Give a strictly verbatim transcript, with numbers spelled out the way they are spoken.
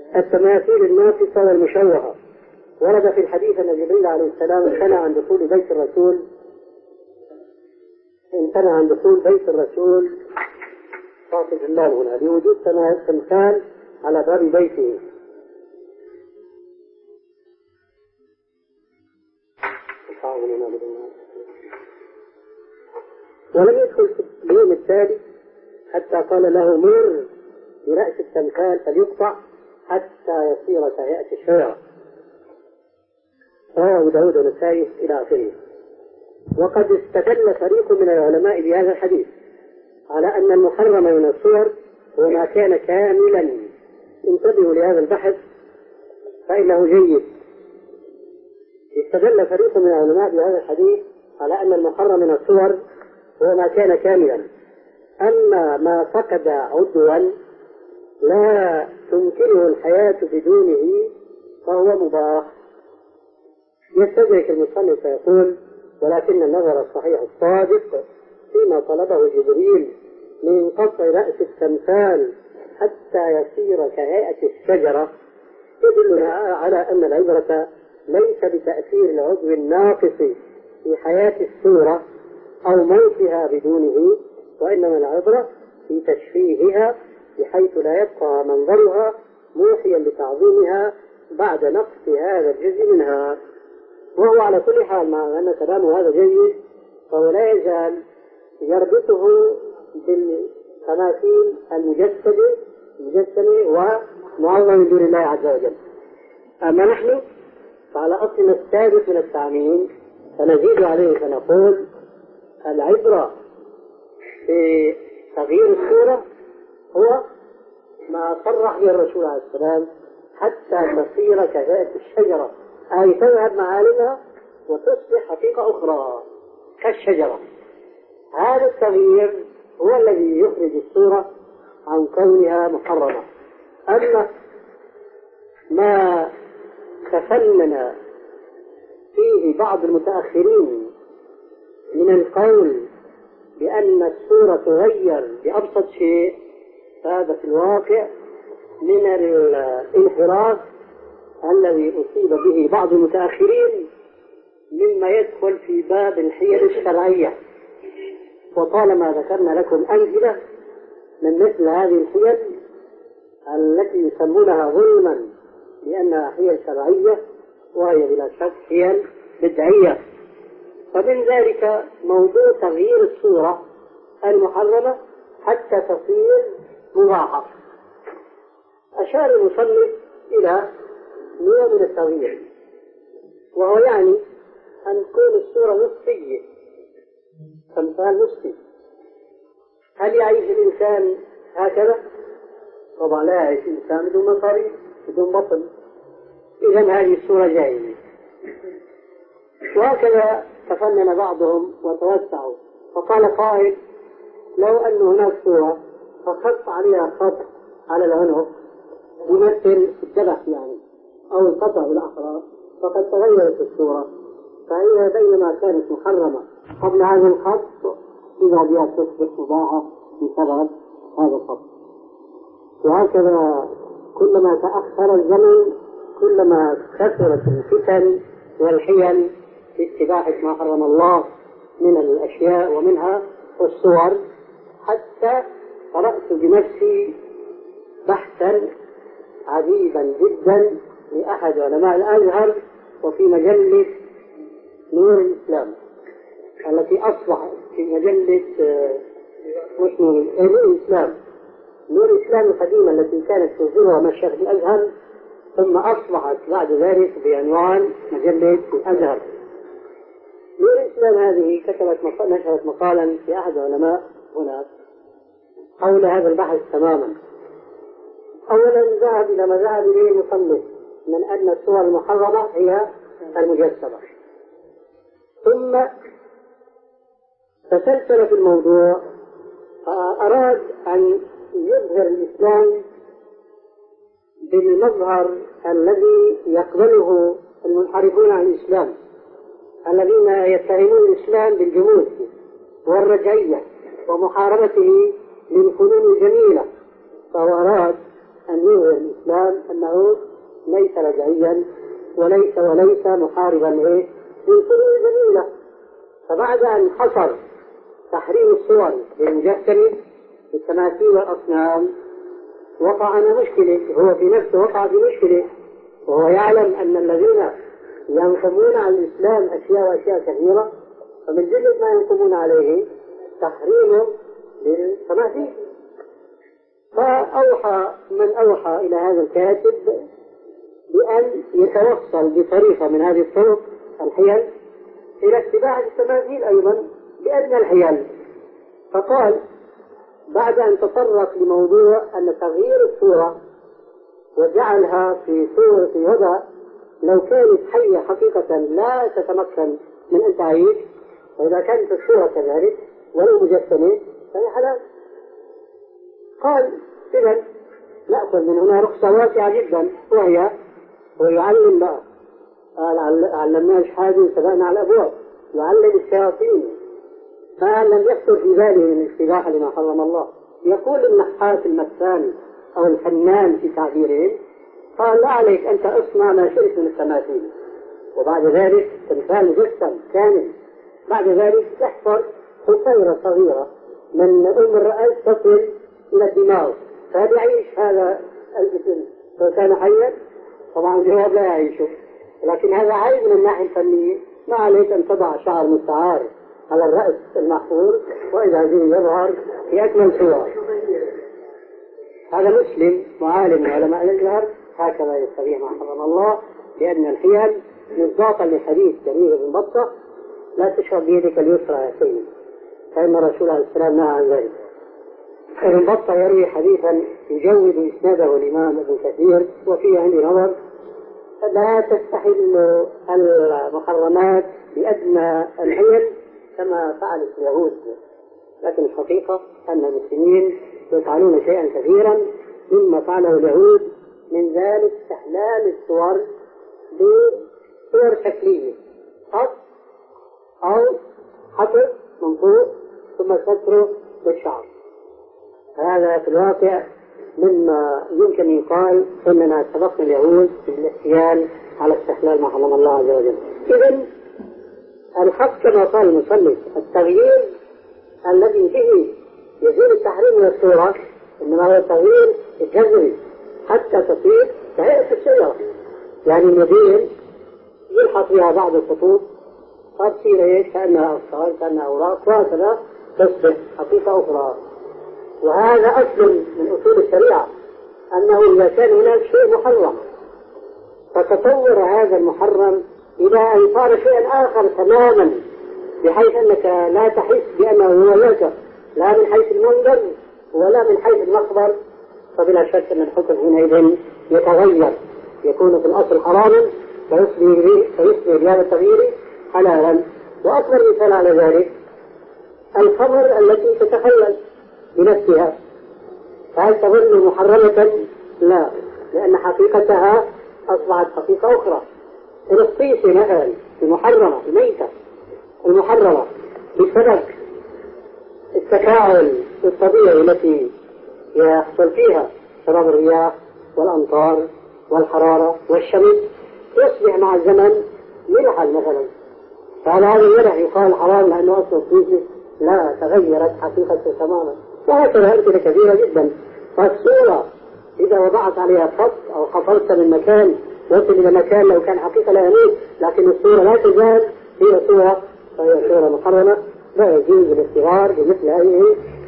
التماثيل الناقصة والمشوهة. ورد في الحديث أن جبريل عليه السلام امتنع عن دخول بيت الرسول امتنع عن دخول بيت الرسول صلى الله عليه وسلم لوجود تمثال على باب بيته. ولم يدخل في اليوم التالي حتى قال له مر برأس التمثال فليقطع حتى يصير كهيئة الشجرة. رواه داود والنسائي إلى آخره. وقد استدل فريق من العلماء بهذا الحديث على أن المحرم من الصور هو ما كان كاملا. انتبهوا لهذا البحث فإنه جيد. استدل فريق من العلماء بهذا الحديث على أن المحرم من الصور هو ما كان كاملا، أما ما فقد عضوا لا تمكنه الحياة بدونه فهو مباح. يستدرك المصنف فيقول: ولكن النظر الصحيح الصادق فيما طلبه جبريل من قطع رأس التمثال حتى يصير كهيئة الشجرة يدلنا على أن العبرة ليس بتأثير العضو الناقص في حياة الصورة أو موتها بدونه، وإنما العبرة في تشفيهها بحيث لا يبقى منظرها موحيا بتعظيمها بعد نقص هذا الجزء منها. وهو على كل حال مع أن كلامه هذا جيد فهو لا يزال يربطه بالتماثيل المجسدة المجسمة ومعظمة من دون الله عز وجل. أما نحن فعلى أصلنا السابق من التعميم فنزيد عليه فنقول: العبرة في تغيير الصورة هو ما صرح به الرسول عليه السلام حتى تصير كهيئة الشجرة، أي تذهب معالمها وتصبح حقيقة أخرى كالشجرة. هذا التغيير هو الذي يخرج الصورة عن كونها محرمة. أما ما تفنن فيه بعض المتأخرين من القول بأن الصورة تغير بأبسط شيء، فهذا في الواقع من الانحراف الذي أصيب به بعض المتأخرين مما يدخل في باب الحيل الشرعية. وطالما ذكرنا لكم أمثلة من مثل هذه الحيل التي يسمونها ظلما لأنها حيل شرعية وهي بلا شك حيل بدعية، فمن ذلك موضوع تغيير الصورة المحرمة حتى تصير مباحة. أشار المصنف إلى نوع من التغيير، وهو يعني أن تكون الصورة نصفية، تمثال نصفي. هل يعيش الإنسان هكذا؟ طبعا لا يعيش الإنسان بدون مصاري بدون بطن، إذن هذه الصورة جائزة. وهكذا تفنن بعضهم وتوسعوا فقال قائل: لو أن هناك صورة فخط عليها خط على العنق يمثل الذبح يعني أو القطع بالأحرار فقد تغيرت الصورة، فهي بينما كانت محرمة قبل هذا الخط إذا بها تصبح مباحة بسبب هذا الخط. وهكذا كلما تأخر الزمن كلما كثرت الفتن والحيل في استباحة ما حرم الله من الأشياء ومنها الصور، حتى قرأت بنفسي بحثا عجيبا جدا لأحد علماء الأزهر وفي مجلة نور الإسلام التي أصبحت في مجلة نور الإسلام نور الإسلام القديمة التي كانت تصدرها مشيخ الأزهر، ثم أصبحت بعد ذلك بعنوان مجلة الأزهر. نور الإسلام هذه كتبت مقال نشرت مقالا في أحد علماء هناك حول هذا البحث تماما. أولا ذهب إلى ما ذهب إليه المصنف من أن الصور المحرمة هي المجسمة، ثم تسلسل في الموضوع فأراد أن يظهر الإسلام بالمظهر الذي يقبله المنحرفون عن الإسلام الذين يتهمون الإسلام بالجمود والرجعية ومحاربته للفنون الجميلة، فهو أراد أن يظهر الإسلام أنه ليس رجعيا وليس وليس محاربا إيه للفنون الجميلة. فبعد أن حصر تحريم الصور للمجسم بالتماثيل والأصنام وقع عنه مشكلة، هو في نفسه وقع في مشكلة، وهو يعلم أن الذين ينقمون على الإسلام أشياء وأشياء كثيرة، فمن جملة ما ينقمون عليه تحريمه للتماثيل. فأوحى من أوحى إلى هذا الكاتب بأن يتوصل بطريقة من هذه الطرق الحيل إلى اتباع التماثيل أيضا بأدنى الحيل. فقال بعد أن تطرق لموضوع أن تغيير الصورة وجعلها في صورة وضع لو كانت حية حقيقة لا تتمكن من أن تعيش، وإذا كانت الصورة كذلك ولو مجسمة فهي حلال. قال إذن نأخذ من هنا رخصة واسعة جدا، وهي ويعلم بقى قال علمناش حاجة وسبقنا على الأبواب، يعلم الشياطين ما لم يخطر في باله من الاشتباه لما حرم الله. يقول النحات المسان أو الفنان في تعبيرهم، قال لا عليك أنت اصنع ما شئت من التماثيل، وبعد ذلك تمثال مجسم كامل، بعد ذلك تحفر حفيرة صغيرة من أم الرأس تصل إلى الدماغ، فهل يعيش هذا الجسم لو كان حيا؟ طبعا الجواب لا يعيشه، لكن هذا عيب من الناحية الفنية. ما عليك أن تضع شعر مستعار على الرأس المحفور وإذا جه يظهر في أكمل صور. هذا مسلم معالم من علماء الأزهر هكذا يستطيع ما حرم الله، لأن الحيل مصداقا لحديث جرير بن بطة لا تشرب بيدك اليسرى يا سيدي، فإن الرسول عليه السلام نهى عن ذلك. ابن بطة يروي حديثا يجود إسناده الإمام ابن كثير وفيه عندي نظر، لا تستحل المحرمات بأدنى الحيل كما فعلت اليهود، لكن الحقيقة أن المسلمين يفعلون شيئا كثيرا مما فعله اليهود، من ذلك استحلال الصور بصور شكلية، خط أو حفر من فوق ثم ستره بالشعر. هذا في الواقع مما يمكن يقال أننا سبقنا اليهود بالاحتيال على استحلال ما حرم الله عز وجل. إذن الخط كما قال المصنف التغيير الذي به يزيل التحريم من الصورة إنما هو التغيير الجذري حتى تصير كهيئة الشجرة، يعني المدين يلحق فيها بعض الخطوط فتصير ايش كأنها أصفار كأنها أوراق وهكذا تصبح حقيقة أخرى. وهذا أصل من أصول الشريعة، أنه إذا كان هناك شيء محرم فتطور هذا المحرم إلى أن صار شيئا آخر تماما، بحيث أنك لا تحس بأنه هو لك لا من حيث المنظر ولا من حيث المخبر، فبلا شك أن الحكم حينئذ يتغير، يكون في الأصل حراما فيصبح بهذا التغيير حلالا. وأكبر مثال على ذلك الخمر التي تتخلل بنفسها، فهل تظل محرمة؟ لا، لأن حقيقتها أصبحت حقيقة أخرى. القيس مثلا المحرمة الميتة المحرمة بسبب التفاعل الطبيعي التي يحصل فيها بسبب الرياح والأمطار والحرارة والشمس، يصبح مع الزمن ملحا مثلا، فعلى هذا الملح يقال حرام لأنه أصل فيه لا تغيرت حقيقته تماما. وهكذا أمثلة كثيرة جدا. فالصورة إذا وضعت عليها خط أو حفرت من مكان وصل إلى مكان لو كان حقيقة لا يموت، لكن الصورة لا تزال هي صورة فهي صورة محرمة لا يجوز الاستغرار بمثل هذه